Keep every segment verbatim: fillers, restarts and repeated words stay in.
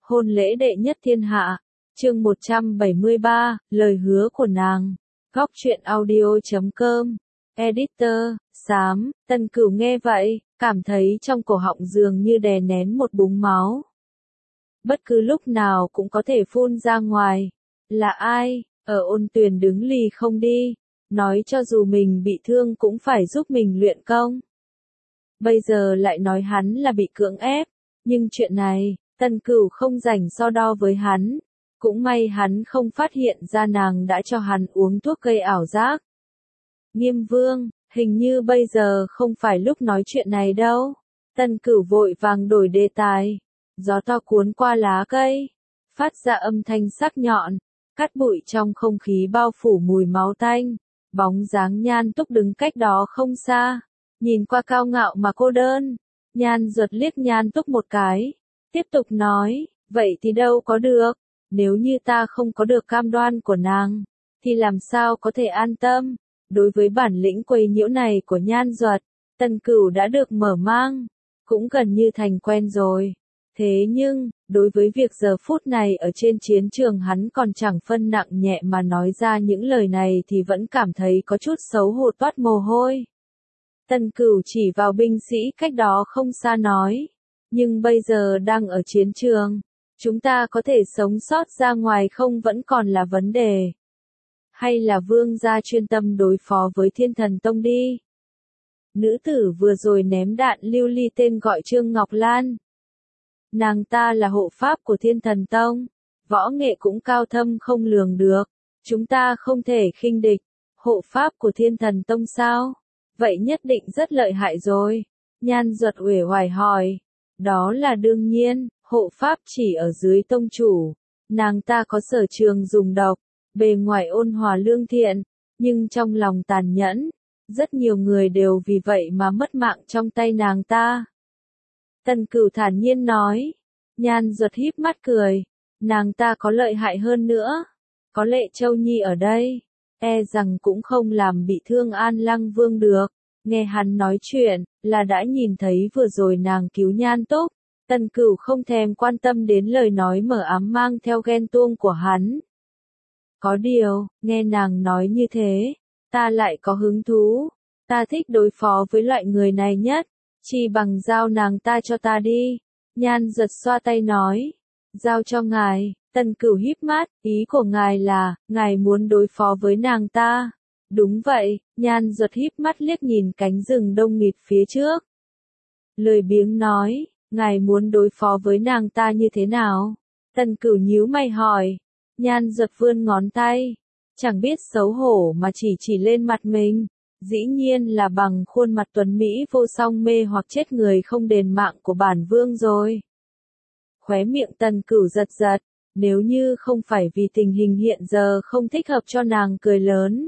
hôn lễ đệ nhất thiên hạ. Chương một trăm bảy mươi ba, lời hứa của nàng. Góc truyện audio chấm com. Editor, Xám, Tân Cửu nghe vậy, cảm thấy trong cổ họng dường như đè nén một búng máu. Bất cứ lúc nào cũng có thể phun ra ngoài. Là ai? Ở Ôn Tuyền đứng lì không đi, nói cho dù mình bị thương cũng phải giúp mình luyện công. Bây giờ lại nói hắn là bị cưỡng ép, nhưng chuyện này, Tân Cửu không rảnh so đo với hắn. Cũng may hắn không phát hiện ra nàng đã cho hắn uống thuốc gây ảo giác. Nghiêm Vương, hình như bây giờ không phải lúc nói chuyện này đâu. Tân Cửu vội vàng đổi đề tài. Gió to cuốn qua lá cây, phát ra âm thanh sắc nhọn, cát bụi trong không khí bao phủ mùi máu tanh. Bóng dáng Nhan Túc đứng cách đó không xa, nhìn qua cao ngạo mà cô đơn. Nhan Duật liếc Nhan Túc một cái, tiếp tục nói, vậy thì đâu có được, nếu như ta không có được cam đoan của nàng, thì làm sao có thể an tâm. Đối với bản lĩnh quấy nhiễu này của Nhan Duật, Tân Cửu đã được mở mang, cũng gần như thành quen rồi. Thế nhưng, đối với việc giờ phút này ở trên chiến trường hắn còn chẳng phân nặng nhẹ mà nói ra những lời này thì vẫn cảm thấy có chút xấu hổ toát mồ hôi. Tân Cửu chỉ vào binh sĩ cách đó không xa nói, nhưng bây giờ đang ở chiến trường, chúng ta có thể sống sót ra ngoài không vẫn còn là vấn đề. Hay là vương gia chuyên tâm đối phó với Thiên Thần Tông đi. Nữ tử vừa rồi ném đạn lưu ly tên gọi Trương Ngọc Lan. Nàng ta là hộ pháp của Thiên Thần Tông, võ nghệ cũng cao thâm không lường được, chúng ta không thể khinh địch. Hộ pháp của Thiên Thần Tông sao? Vậy nhất định rất lợi hại rồi. Nhan Duật uể oải hỏi. Đó là đương nhiên, hộ pháp chỉ ở dưới tông chủ. Nàng ta có sở trường dùng độc, bề ngoài ôn hòa lương thiện, nhưng trong lòng tàn nhẫn. Rất nhiều người đều vì vậy mà mất mạng trong tay nàng ta. Tân Cửu thản nhiên nói. Nhan Duật híp mắt cười. Nàng ta có lợi hại hơn nữa. Có Lệ Châu Nhi ở đây, e rằng cũng không làm bị thương An Lăng Vương được. Nghe hắn nói chuyện, là đã nhìn thấy vừa rồi nàng cứu Nhan Túc. Tân Cửu không thèm quan tâm đến lời nói mờ ám mang theo ghen tuông của hắn. Có điều, nghe nàng nói như thế, ta lại có hứng thú. Ta thích đối phó với loại người này nhất, chỉ bằng giao nàng ta cho ta đi. Nhan Duật xoa tay nói, giao cho ngài. Tân Cửu híp mắt, ý của ngài là, ngài muốn đối phó với nàng ta. Đúng vậy, Nhan Duật híp mắt liếc nhìn cánh rừng đông nghịt phía trước. Lười biếng nói, ngài muốn đối phó với nàng ta như thế nào? Tân Cửu nhíu mày hỏi. Nhan Duật vươn ngón tay, chẳng biết xấu hổ mà chỉ chỉ lên mặt mình. Dĩ nhiên là bằng khuôn mặt tuấn Mỹ vô song mê hoặc chết người không đền mạng của bản vương rồi. Khóe miệng Tân Cửu giật giật, nếu như không phải vì tình hình hiện giờ không thích hợp cho nàng cười lớn.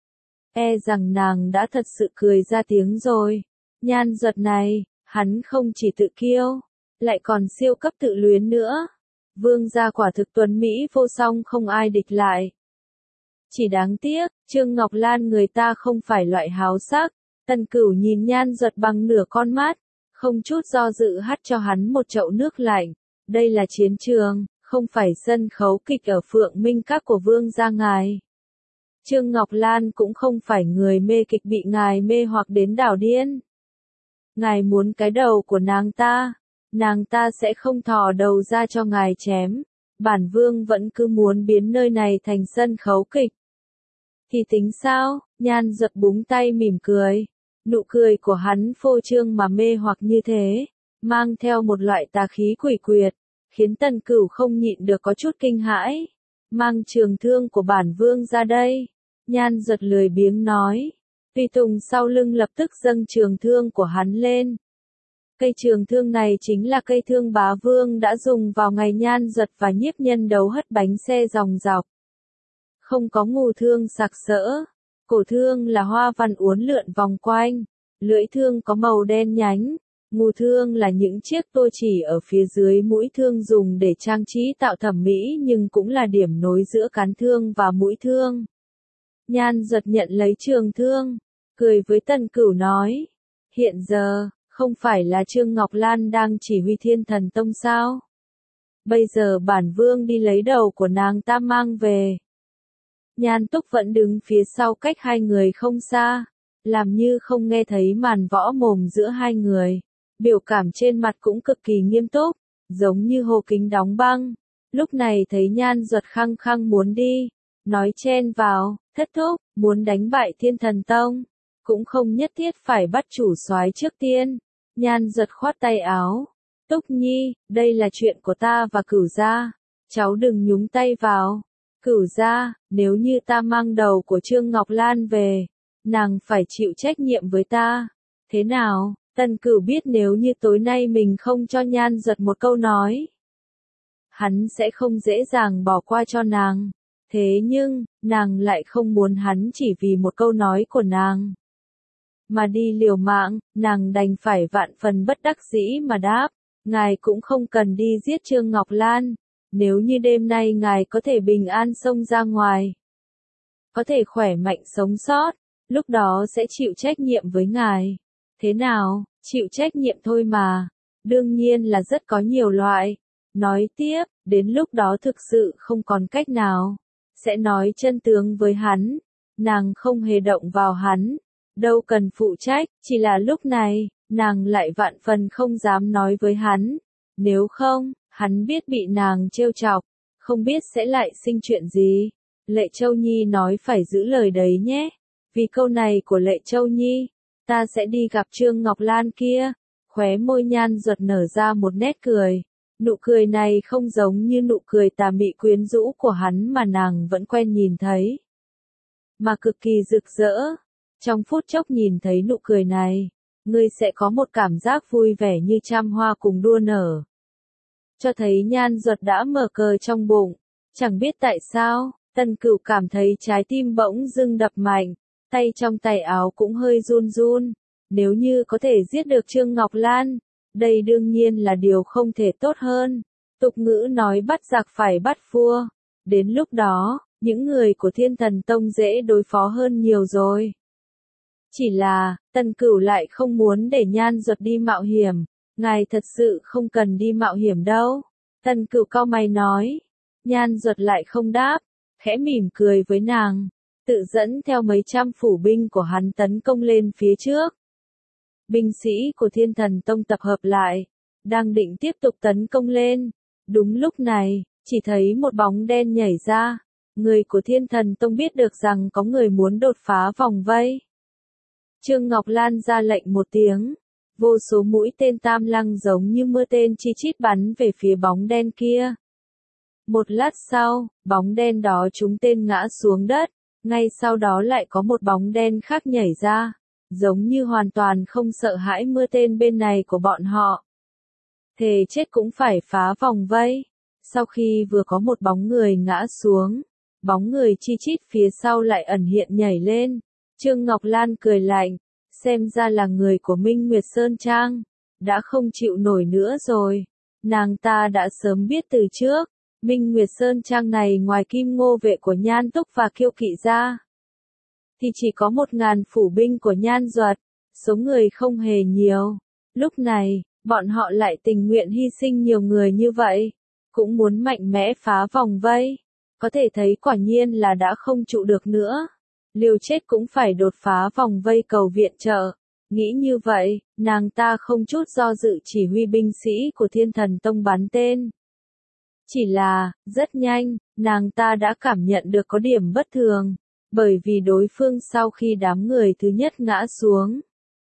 E rằng nàng đã thật sự cười ra tiếng rồi. Nhan Duật này, hắn không chỉ tự kiêu, lại còn siêu cấp tự luyến nữa. Vương gia quả thực tuấn Mỹ vô song không ai địch lại. Chỉ đáng tiếc, Trương Ngọc Lan người ta không phải loại háo sắc. Tân Cửu nhìn Nhan Duật bằng nửa con mắt, không chút do dự hắt cho hắn một chậu nước lạnh. Đây là chiến trường, không phải sân khấu kịch ở Phượng Minh Các của vương gia ngài. Trương Ngọc Lan cũng không phải người mê kịch bị ngài mê hoặc đến đảo điên. Ngài muốn cái đầu của nàng ta, nàng ta sẽ không thò đầu ra cho ngài chém. Bản vương vẫn cứ muốn biến nơi này thành sân khấu kịch. Thì tính sao? Nhan Duật búng tay mỉm cười. Nụ cười của hắn phô trương mà mê hoặc như thế, mang theo một loại tà khí quỷ quyệt, khiến Tân Cửu không nhịn được có chút kinh hãi. Mang trường thương của bản vương ra đây. Nhan Duật lười biếng nói. Tùy tùng sau lưng lập tức dâng trường thương của hắn lên. Cây trường thương này chính là cây thương bá vương đã dùng vào ngày Nhan Duật và Nhiếp Nhân đấu hất bánh xe ròng rọc. Không có ngù thương sặc sỡ. Cổ thương là hoa văn uốn lượn vòng quanh. Lưỡi thương có màu đen nhánh. Ngù thương là những chiếc tô chỉ ở phía dưới mũi thương dùng để trang trí tạo thẩm mỹ nhưng cũng là điểm nối giữa cán thương và mũi thương. Nhan Duật nhận lấy trường thương, cười với Tân Cửu nói. Hiện giờ, không phải là Trương Ngọc Lan đang chỉ huy Thiên Thần Tông sao? Bây giờ bản vương đi lấy đầu của nàng ta mang về. Nhan Túc vẫn đứng phía sau cách hai người không xa, làm như không nghe thấy màn võ mồm giữa hai người. Biểu cảm trên mặt cũng cực kỳ nghiêm túc, giống như hồ kính đóng băng. Lúc này thấy Nhan Duật khăng khăng muốn đi, nói chen vào, thất thúc, muốn đánh bại Thiên Thần Tông, cũng không nhất thiết phải bắt chủ soái trước tiên. Nhan Duật khoát tay áo, Túc Nhi, đây là chuyện của ta và Cửu gia, cháu đừng nhúng tay vào. Cửu gia, nếu như ta mang đầu của Trương Ngọc Lan về, nàng phải chịu trách nhiệm với ta. Thế nào? Tần Cửu biết nếu như tối nay mình không cho Nhan Duật một câu nói, hắn sẽ không dễ dàng bỏ qua cho nàng. Thế nhưng, nàng lại không muốn hắn chỉ vì một câu nói của nàng mà đi liều mạng, nàng đành phải vạn phần bất đắc dĩ mà đáp, ngài cũng không cần đi giết Trương Ngọc Lan, nếu như đêm nay ngài có thể bình an xông ra ngoài, có thể khỏe mạnh sống sót, lúc đó sẽ chịu trách nhiệm với ngài. Thế nào, chịu trách nhiệm thôi mà, đương nhiên là rất có nhiều loại. Nói tiếp, đến lúc đó thực sự không còn cách nào, sẽ nói chân tướng với hắn, nàng không hề động vào hắn, đâu cần phụ trách, chỉ là lúc này, nàng lại vạn phần không dám nói với hắn, nếu không, hắn biết bị nàng trêu chọc, không biết sẽ lại sinh chuyện gì. Lệ Châu Nhi nói phải giữ lời đấy nhé, vì câu này của Lệ Châu Nhi, ta sẽ đi gặp Trương Ngọc Lan kia. Khóe môi Nhan Duật nở ra một nét cười, nụ cười này không giống như nụ cười tà mị quyến rũ của hắn mà nàng vẫn quen nhìn thấy, mà cực kỳ rực rỡ. Trong phút chốc nhìn thấy nụ cười này, ngươi sẽ có một cảm giác vui vẻ như trăm hoa cùng đua nở. Cho thấy Nhan Duật đã mở cờ trong bụng, chẳng biết tại sao, Tần Cửu cảm thấy trái tim bỗng dưng đập mạnh, tay trong tay áo cũng hơi run run. Nếu như có thể giết được Trương Ngọc Lan, đây đương nhiên là điều không thể tốt hơn. Tục ngữ nói bắt giặc phải bắt vua. Đến lúc đó, những người của Thiên Thần Tông dễ đối phó hơn nhiều rồi. Chỉ là, Tần Cửu lại không muốn để Nhan Duật đi mạo hiểm. Ngài thật sự không cần đi mạo hiểm đâu. Tần Cửu cau mày nói. Nhan Duật lại không đáp, khẽ mỉm cười với nàng, tự dẫn theo mấy trăm phủ binh của hắn tấn công lên phía trước. Binh sĩ của Thiên Thần Tông tập hợp lại, đang định tiếp tục tấn công lên. Đúng lúc này, chỉ thấy một bóng đen nhảy ra. Người của Thiên Thần Tông biết được rằng có người muốn đột phá vòng vây. Trương Ngọc Lan ra lệnh một tiếng, vô số mũi tên tam lăng giống như mưa tên chi chít bắn về phía bóng đen kia. Một lát sau, bóng đen đó trúng tên ngã xuống đất, ngay sau đó lại có một bóng đen khác nhảy ra, giống như hoàn toàn không sợ hãi mưa tên bên này của bọn họ. Thề chết cũng phải phá vòng vây. Sau khi vừa có một bóng người ngã xuống, bóng người chi chít phía sau lại ẩn hiện nhảy lên. Trương Ngọc Lan cười lạnh, xem ra là người của Minh Nguyệt Sơn Trang, đã không chịu nổi nữa rồi. Nàng ta đã sớm biết từ trước, Minh Nguyệt Sơn Trang này ngoài Kim Ngô vệ của Nhan Túc và Kiêu Kỵ ra, thì chỉ có một ngàn phủ binh của Nhan Duật, số người không hề nhiều. Lúc này, bọn họ lại tình nguyện hy sinh nhiều người như vậy, cũng muốn mạnh mẽ phá vòng vây. Có thể thấy quả nhiên là đã không trụ được nữa. Liều chết cũng phải đột phá vòng vây cầu viện trợ. Nghĩ như vậy, nàng ta không chút do dự chỉ huy binh sĩ của Thiên Thần Tông bắn tên. Chỉ là, rất nhanh, nàng ta đã cảm nhận được có điểm bất thường, bởi vì đối phương sau khi đám người thứ nhất ngã xuống,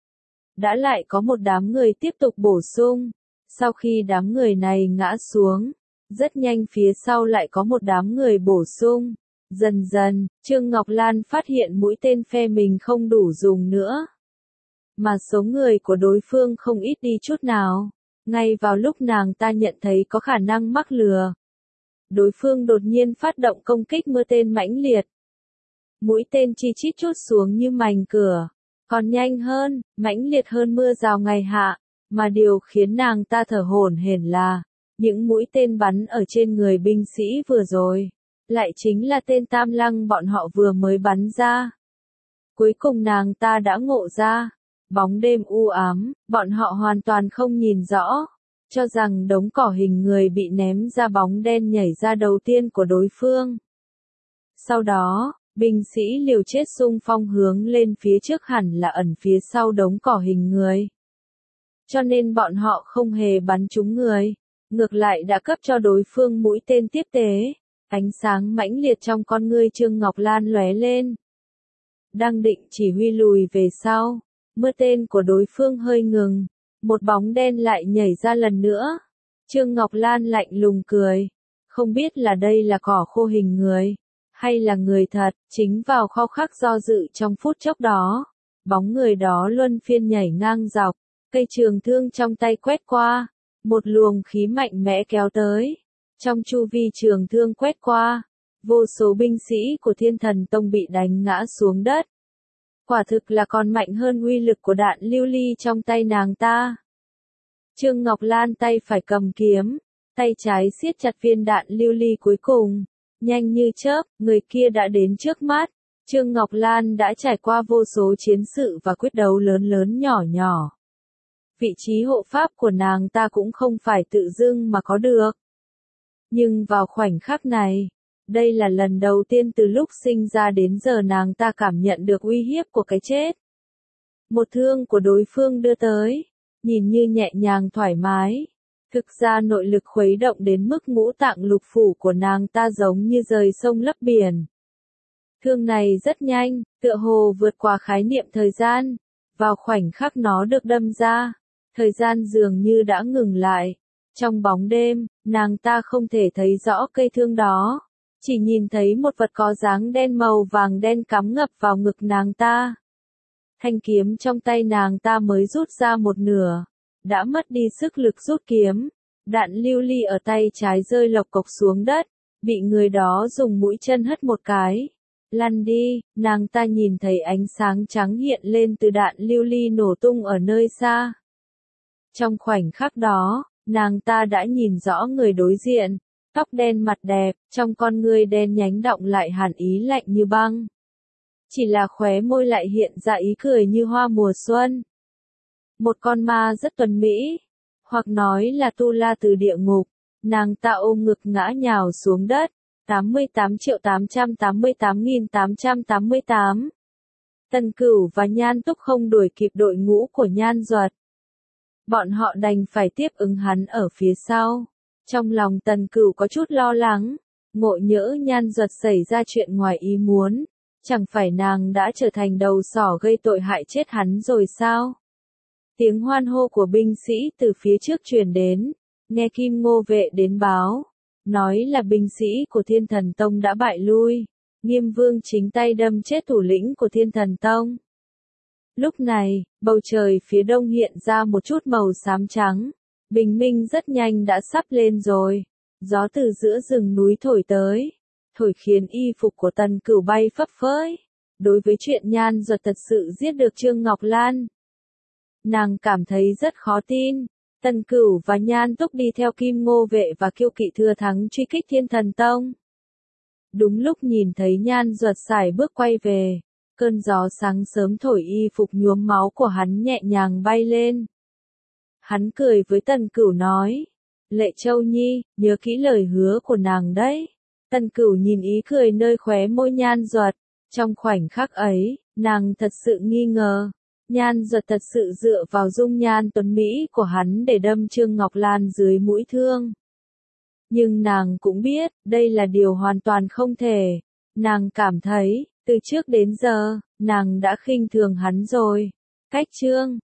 đã lại có một đám người tiếp tục bổ sung. Sau khi đám người này ngã xuống, rất nhanh phía sau lại có một đám người bổ sung. Dần dần, Trương Ngọc Lan phát hiện mũi tên phe mình không đủ dùng nữa, mà số người của đối phương không ít đi chút nào. Ngay vào lúc nàng ta nhận thấy có khả năng mắc lừa, đối phương đột nhiên phát động công kích mưa tên mãnh liệt. Mũi tên chi chít trút xuống như mành cửa, còn nhanh hơn, mãnh liệt hơn mưa rào ngày hạ, mà điều khiến nàng ta thở hổn hển là, những mũi tên bắn ở trên người binh sĩ vừa rồi, lại chính là tên tam lăng bọn họ vừa mới bắn ra. Cuối cùng nàng ta đã ngộ ra, bóng đêm u ám, bọn họ hoàn toàn không nhìn rõ. cho rằng đống cỏ hình người bị ném ra bóng đen nhảy ra đầu tiên của đối phương. Sau đó, binh sĩ liều chết xung phong hướng lên phía trước hẳn là ẩn phía sau đống cỏ hình người. Cho nên bọn họ không hề bắn trúng người, ngược lại đã cấp cho đối phương mũi tên tiếp tế. Ánh sáng mãnh liệt trong con ngươi Trương Ngọc Lan lóe lên. Đang định chỉ huy lùi về sau, mưa tên của đối phương hơi ngừng, một bóng đen lại nhảy ra lần nữa. Trương Ngọc Lan lạnh lùng cười, không biết là đây là cỏ khô hình người, hay là người thật. Chính vào khao khắc do dự trong phút chốc đó, bóng người đó luân phiên nhảy ngang dọc, cây trường thương trong tay quét qua, một luồng khí mạnh mẽ kéo tới. Trong chu vi trường thương quét qua, vô số binh sĩ của Thiên Thần Tông bị đánh ngã xuống đất. Quả thực là còn mạnh hơn uy lực của đạn lưu ly trong tay nàng ta. Trương Ngọc Lan tay phải cầm kiếm, tay trái siết chặt viên đạn lưu ly cuối cùng. Nhanh như chớp, người kia đã đến trước mắt. Trương Ngọc Lan đã trải qua vô số chiến sự và quyết đấu lớn lớn nhỏ nhỏ. Vị trí hộ pháp của nàng ta cũng không phải tự dưng mà có được. Nhưng vào khoảnh khắc này, đây là lần đầu tiên từ lúc sinh ra đến giờ nàng ta cảm nhận được uy hiếp của cái chết. Một thương của đối phương đưa tới, nhìn như nhẹ nhàng thoải mái. Thực ra nội lực khuấy động đến mức ngũ tạng lục phủ của nàng ta giống như rời sông lấp biển. Thương này rất nhanh, tựa hồ vượt qua khái niệm thời gian. Vào khoảnh khắc nó được đâm ra, thời gian dường như đã ngừng lại. Trong bóng đêm, nàng ta không thể thấy rõ cây thương đó, chỉ nhìn thấy một vật có dáng đen màu vàng đen cắm ngập vào ngực nàng ta. Thanh kiếm trong tay nàng ta mới rút ra một nửa, đã mất đi sức lực rút kiếm, đạn lưu ly ở tay trái rơi lộc cộc xuống đất, bị người đó dùng mũi chân hất một cái. Lăn đi, nàng ta nhìn thấy ánh sáng trắng hiện lên từ đạn lưu ly nổ tung ở nơi xa. Trong khoảnh khắc đó, nàng ta đã nhìn rõ người đối diện, tóc đen mặt đẹp, trong con ngươi đen nhánh đọng lại hàn ý lạnh như băng. Chỉ là khóe môi lại hiện ra ý cười như hoa mùa xuân. Một con ma rất tuấn mỹ, hoặc nói là tu la từ địa ngục, nàng ta ôm ngực ngã nhào xuống đất, tám mươi tám triệu tám trăm tám mươi tám nghìn tám trăm tám mươi tám. Tần Cửu và Nhan Túc không đuổi kịp đội ngũ của Nhan Duật. Bọn họ đành phải tiếp ứng hắn ở phía sau. Trong lòng Tần Cửu có chút lo lắng, ngộ nhỡ Nhan Duật xảy ra chuyện ngoài ý muốn, chẳng phải nàng đã trở thành đầu sỏ gây tội hại chết hắn rồi sao? Tiếng hoan hô của binh sĩ từ phía trước truyền đến, nghe Kim Ngô Vệ đến báo, nói là binh sĩ của Thiên Thần Tông đã bại lui, Nghiêm Vương chính tay đâm chết thủ lĩnh của Thiên Thần Tông. Lúc này, bầu trời phía đông hiện ra một chút màu xám trắng, bình minh rất nhanh đã sắp lên rồi, gió từ giữa rừng núi thổi tới, thổi khiến y phục của Tần Cửu bay phấp phới. Đối với chuyện Nhan Duật thật sự giết được Trương Ngọc Lan, nàng cảm thấy rất khó tin. Tần Cửu và Nhan Túc đi theo Kim Ngô Vệ và Kiêu Kỵ thừa thắng truy kích Thiên Thần Tông. Đúng lúc nhìn thấy Nhan Duật sải bước quay về, cơn gió sáng sớm thổi y phục nhuốm máu của hắn nhẹ nhàng bay lên. Hắn cười với Tần Cửu nói, Lệ Châu Nhi, nhớ kỹ lời hứa của nàng đấy. Tần Cửu nhìn ý cười nơi khóe môi Nhan Duật, trong khoảnh khắc ấy, nàng thật sự nghi ngờ. Nhan Duật thật sự dựa vào dung nhan tuấn Mỹ của hắn để đâm Trương Ngọc Lan dưới mũi thương. Nhưng nàng cũng biết, đây là điều hoàn toàn không thể. Nàng cảm thấy, từ trước đến giờ, nàng đã khinh thường hắn rồi. Cách Trương